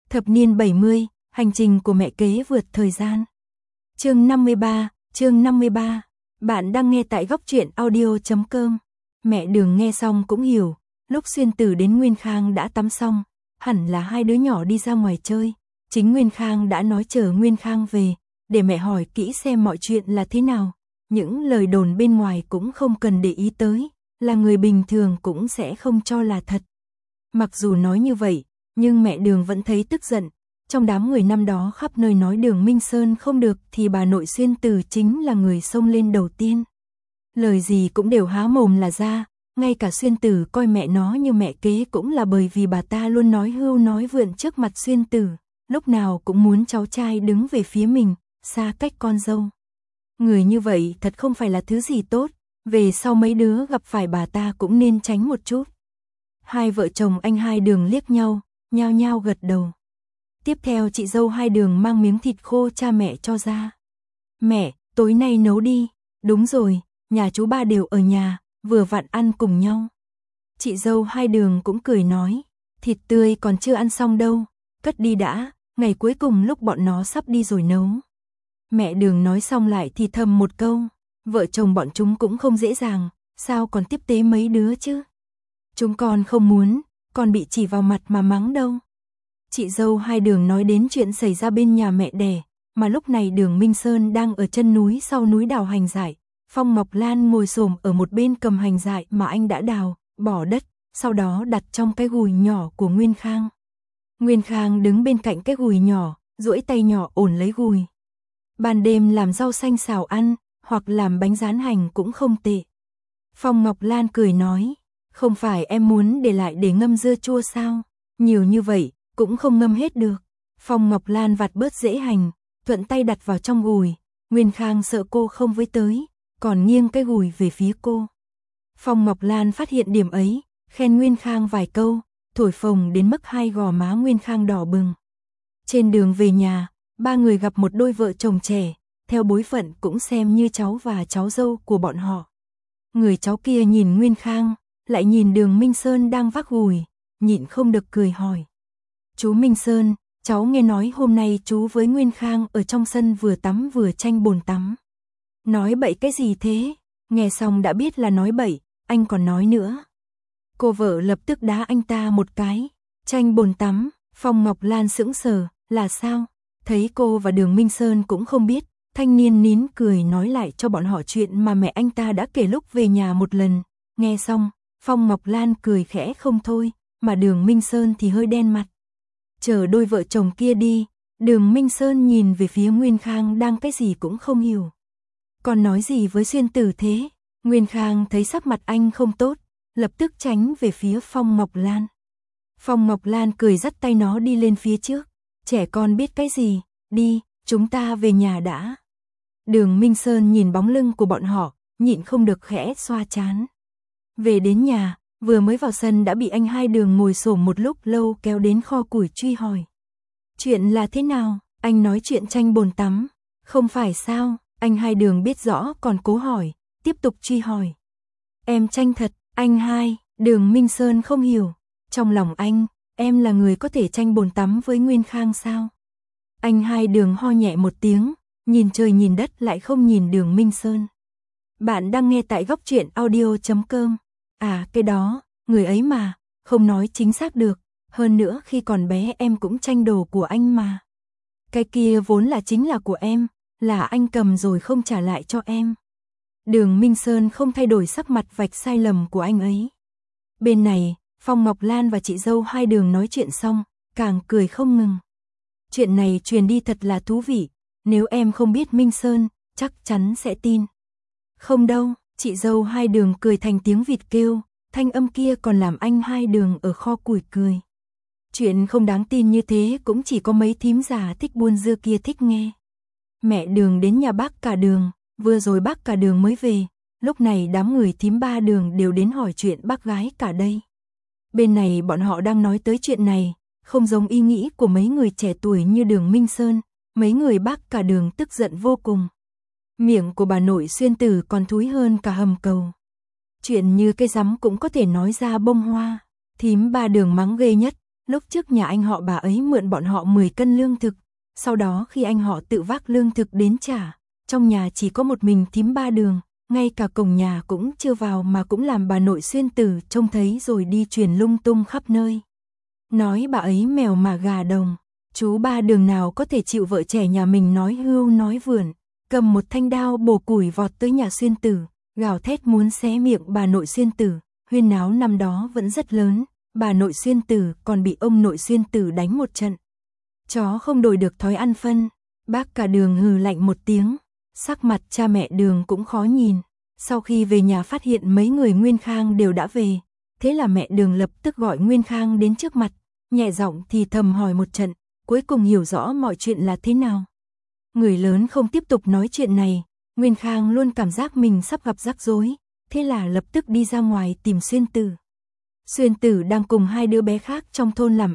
Thập niên 70, hành trình của mẹ kế vượt thời gian. Chương 53. Bạn đang nghe tại góc truyện audio.com. Mẹ Đường nghe xong cũng hiểu, lúc Xuyên Tử đến Nguyên Khang đã tắm xong, hẳn là hai đứa nhỏ đi ra ngoài chơi. Chính Nguyên Khang đã nói chờ Nguyên Khang về, để mẹ hỏi kỹ xem mọi chuyện là thế nào. Những lời đồn bên ngoài cũng không cần để ý tới, là người bình thường cũng sẽ không cho là thật. Mặc dù nói như vậy, nhưng mẹ Đường vẫn thấy tức giận. Trong đám người năm đó khắp nơi nói Đường Minh Sơn không được thì bà nội Xuyên Tử chính là người xông lên đầu tiên. Lời gì cũng đều há mồm là ra, ngay cả Xuyên Tử coi mẹ nó như mẹ kế cũng là bởi vì bà ta luôn nói hưu nói vượn trước mặt Xuyên Tử, lúc nào cũng muốn cháu trai đứng về phía mình, xa cách con dâu. Người như vậy thật không phải là thứ gì tốt, về sau mấy đứa gặp phải bà ta cũng nên tránh một chút. Hai vợ chồng anh Hai Đường liếc nhau, nhao nhao gật đầu. Tiếp theo chị dâu Hai Đường mang miếng thịt khô cha mẹ cho ra. Mẹ, tối nay nấu đi. Đúng rồi, nhà chú ba đều ở nhà, vừa vặn ăn cùng nhau. Chị dâu Hai Đường cũng cười nói, thịt tươi còn chưa ăn xong đâu, cất đi đã, ngày cuối cùng lúc bọn nó sắp đi rồi nấu. Mẹ Đường nói xong lại thì thầm một câu, vợ chồng bọn chúng cũng không dễ dàng, sao còn tiếp tế mấy đứa chứ? Chúng con không muốn, con bị chỉ vào mặt mà mắng đâu. Chị dâu Hai Đường nói đến chuyện xảy ra bên nhà mẹ đẻ, mà lúc này Đường Minh Sơn đang ở chân núi sau núi đào hành dại. Phong Ngọc Lan ngồi xổm ở một bên cầm hành dại mà anh đã đào, bỏ đất, sau đó đặt trong cái gùi nhỏ của Nguyên Khang. Nguyên Khang đứng bên cạnh cái gùi nhỏ, duỗi tay nhỏ ổn lấy gùi. Ban đêm làm rau xanh xào ăn, hoặc làm bánh rán hành cũng không tệ. Phong Ngọc Lan cười nói, không phải em muốn để lại để ngâm dưa chua sao? Nhiều như vậy, cũng không ngâm hết được. Phong Ngọc Lan vặt bớt rễ hành, thuận tay đặt vào trong gùi. Nguyên Khang sợ cô không với tới, còn nghiêng cái gùi về phía cô. Phong Ngọc Lan phát hiện điểm ấy, khen Nguyên Khang vài câu, thổi phồng đến mức hai gò má Nguyên Khang đỏ bừng. Trên đường về nhà, ba người gặp một đôi vợ chồng trẻ, theo bối phận cũng xem như cháu và cháu dâu của bọn họ. Người cháu kia nhìn Nguyên Khang, lại nhìn Đường Minh Sơn đang vác gùi, nhịn không được cười hỏi. Chú Minh Sơn, cháu nghe nói hôm nay chú với Nguyên Khang ở trong sân vừa tắm vừa tranh bồn tắm. Nói bậy cái gì thế? Nghe xong đã biết là nói bậy, anh còn nói nữa. Cô vợ lập tức đá anh ta một cái. Tranh bồn tắm, Phong Ngọc Lan sững sờ, là sao? Thấy cô và Đường Minh Sơn cũng không biết, thanh niên nín cười nói lại cho bọn họ chuyện mà mẹ anh ta đã kể lúc về nhà một lần. Nghe xong, Phong Ngọc Lan cười khẽ không thôi, mà Đường Minh Sơn thì hơi đen mặt. Chờ đôi vợ chồng kia đi, Đường Minh Sơn nhìn về phía Nguyên Khang đang cái gì cũng không hiểu. Còn nói gì với Xuyên Tử thế? Nguyên Khang thấy sắc mặt anh không tốt, lập tức tránh về phía Phong Ngọc Lan. Phong Ngọc Lan cười dắt tay nó đi lên phía trước. Trẻ con biết cái gì, đi, chúng ta về nhà đã. Đường Minh Sơn nhìn bóng lưng của bọn họ, nhịn không được khẽ xoa trán. Về đến nhà, vừa mới vào sân đã bị anh Hai Đường ngồi xổm một lúc lâu kéo đến kho củi truy hỏi. Chuyện là thế nào? Anh nói chuyện tranh bồn tắm. Không phải sao? Anh Hai Đường biết rõ còn cố hỏi, tiếp tục truy hỏi. Em tranh thật, anh Hai. Đường Minh Sơn không hiểu. Trong lòng anh, em là người có thể tranh bồn tắm với Nguyên Khang sao? Anh Hai Đường ho nhẹ một tiếng, nhìn trời nhìn đất lại không nhìn Đường Minh Sơn. Bạn đang nghe tại góc truyện audio.com. À cái đó, người ấy mà, không nói chính xác được. Hơn nữa khi còn bé em cũng tranh đồ của anh mà. Cái kia vốn là chính là của em, là anh cầm rồi không trả lại cho em. Đường Minh Sơn không thay đổi sắc mặt vạch sai lầm của anh ấy. Bên này, Phong Ngọc Lan và chị dâu Hai Đường nói chuyện xong, càng cười không ngừng. Chuyện này truyền đi thật là thú vị, nếu em không biết Minh Sơn, chắc chắn sẽ tin. Không đâu, chị dâu Hai Đường cười thành tiếng vịt kêu, thanh âm kia còn làm anh Hai Đường ở kho củi cười. Chuyện không đáng tin như thế cũng chỉ có mấy thím già thích buôn dưa kia thích nghe. Mẹ Đường đến nhà bác cả Đường, vừa rồi bác cả Đường mới về, lúc này đám người thím ba Đường đều đến hỏi chuyện bác gái cả đây. Bên này bọn họ đang nói tới chuyện này, không giống ý nghĩ của mấy người trẻ tuổi như Đường Minh Sơn, mấy người bác cả Đường tức giận vô cùng. Miệng của bà nội Xuyên Tử còn thúi hơn cả hầm cầu. Chuyện như cái rắm cũng có thể nói ra bông hoa, thím ba Đường mắng ghê nhất, Lúc trước nhà anh họ bà ấy mượn bọn họ 10 cân lương thực, sau đó khi anh họ tự vác lương thực đến trả, trong nhà chỉ có một mình thím Ba Đường, ngay cả cổng nhà cũng chưa vào mà cũng làm bà nội Xuyên Tử trông thấy rồi đi truyền lung tung khắp nơi. Nói bà ấy mèo mà gà đồng, chú Ba Đường nào có thể chịu vợ trẻ nhà mình nói hưu nói vượn, cầm một thanh đao bổ củi vọt tới nhà Xuyên Tử, gào thét muốn xé miệng bà nội Xuyên Tử. Huyên náo năm đó vẫn rất lớn, bà nội Xuyên Tử còn bị ông nội Xuyên Tử đánh một trận. Chó không đổi được thói ăn phân, bác cả Đường hừ lạnh một tiếng, sắc mặt cha mẹ Đường cũng khó nhìn. Sau khi về nhà phát hiện mấy người Nguyên Khang đều đã về, thế là mẹ Đường lập tức gọi Nguyên Khang đến trước mặt, nhẹ giọng thì thầm hỏi một trận, cuối cùng hiểu rõ mọi chuyện là thế nào. Người lớn không tiếp tục nói chuyện này, Nguyên Khang luôn cảm giác mình sắp gặp rắc rối, thế là lập tức đi ra ngoài tìm Xuyên Tử. Xuyên Tử đang cùng hai đứa bé khác trong thôn làm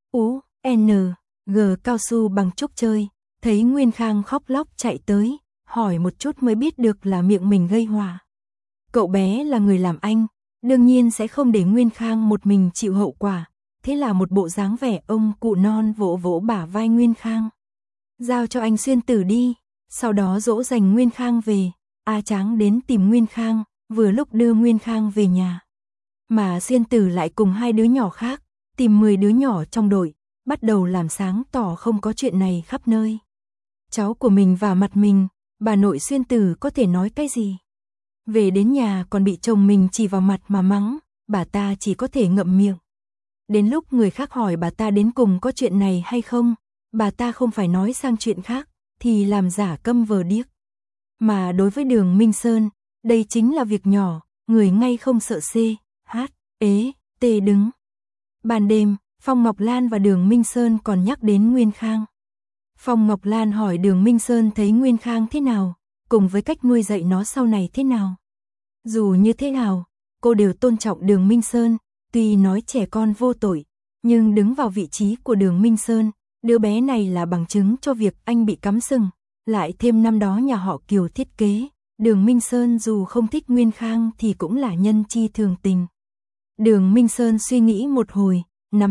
S.U.N.G cao su bằng trúc chơi, thấy Nguyên Khang khóc lóc chạy tới, hỏi một chút mới biết được là miệng mình gây họa. Cậu bé là người làm anh, đương nhiên sẽ không để Nguyên Khang một mình chịu hậu quả, thế là một bộ dáng vẻ ông cụ non vỗ vỗ bả vai Nguyên Khang. Giao cho anh Xuyên Tử đi, sau đó dỗ dành Nguyên Khang về, A Tráng đến tìm Nguyên Khang, vừa lúc đưa Nguyên Khang về nhà. Mà Xuyên Tử lại cùng hai đứa nhỏ khác, tìm 10 đứa nhỏ trong đội, bắt đầu làm sáng tỏ không có chuyện này khắp nơi. Cháu của mình vả mặt mình, bà nội Xuyên Tử có thể nói cái gì? Về đến nhà còn bị chồng mình chỉ vào mặt mà mắng, bà ta chỉ có thể ngậm miệng. Đến lúc người khác hỏi bà ta đến cùng có chuyện này hay không, bà ta không phải nói sang chuyện khác, thì làm giả câm vờ điếc. Mà đối với Đường Minh Sơn, đây chính là việc nhỏ, người ngay không sợ C.H.E.T đứng. Ban đêm, Phong Ngọc Lan và Đường Minh Sơn còn nhắc đến Nguyên Khang. Phong Ngọc Lan hỏi Đường Minh Sơn thấy Nguyên Khang thế nào, cùng với cách nuôi dạy nó sau này thế nào. Dù như thế nào, cô đều tôn trọng Đường Minh Sơn, tuy nói trẻ con vô tội, nhưng đứng vào vị trí của Đường Minh Sơn, đứa bé này là bằng chứng cho việc anh bị cắm sừng. Lại thêm năm đó nhà họ Kiều thiết kế, Đường Minh Sơn dù không thích Nguyên Khang thì cũng là nhân chi thường tình. Đường Minh Sơn suy nghĩ một hồi, nắm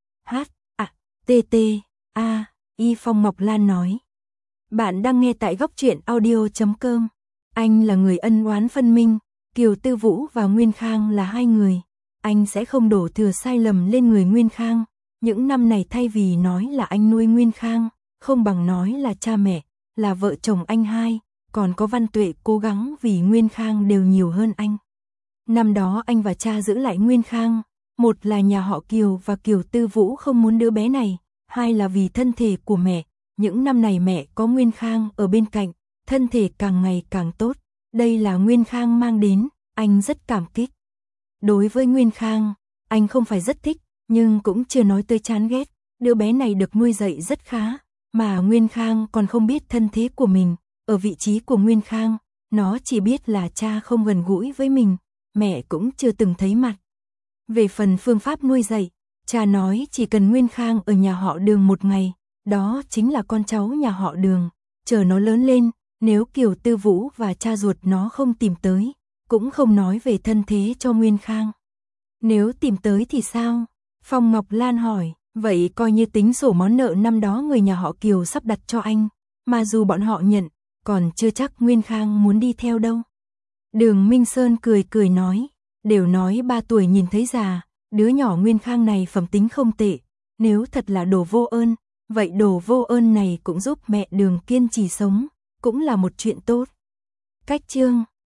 C.H.A.T.T.A.I. Phong Ngọc Lan nói. Bạn đang nghe tại góc truyện audio.com. Anh là người ân oán phân minh, Kiều Tư Vũ và Nguyên Khang là hai người. Anh sẽ không đổ thừa sai lầm lên người Nguyên Khang. Những năm này thay vì nói là anh nuôi Nguyên Khang, không bằng nói là cha mẹ, là vợ chồng anh hai, còn có Văn Tuệ cố gắng vì Nguyên Khang đều nhiều hơn anh. Năm đó anh và cha giữ lại Nguyên Khang, một là nhà họ Kiều và Kiều Tư Vũ không muốn đứa bé này, hai là vì thân thể của mẹ. Những năm này mẹ có Nguyên Khang ở bên cạnh, thân thể càng ngày càng tốt. Đây là Nguyên Khang mang đến, anh rất cảm kích. Đối với Nguyên Khang, anh không phải rất thích, nhưng cũng chưa nói tới chán ghét. Đứa bé này được nuôi dạy rất khá, mà Nguyên Khang còn không biết thân thế của mình. Ở vị trí của Nguyên Khang, nó chỉ biết là cha không gần gũi với mình, mẹ cũng chưa từng thấy mặt. Về phần phương pháp nuôi dạy, cha nói chỉ cần Nguyên Khang ở nhà họ Đường một ngày, đó chính là con cháu nhà họ Đường. Chờ nó lớn lên, nếu Kiều Tư Vũ và cha ruột nó không tìm tới, cũng không nói về thân thế cho Nguyên Khang. Nếu tìm tới thì sao? Phong Ngọc Lan hỏi, vậy coi như tính sổ món nợ năm đó người nhà họ Kiều sắp đặt cho anh, mà dù bọn họ nhận, còn chưa chắc Nguyên Khang muốn đi theo đâu. Đường Minh Sơn cười cười nói, đều nói 3 tuổi nhìn thấy già, đứa nhỏ Nguyên Khang này phẩm tính không tệ, nếu thật là đồ vô ơn, vậy đồ vô ơn này cũng giúp mẹ Đường kiên trì sống, cũng là một chuyện tốt. Cách chương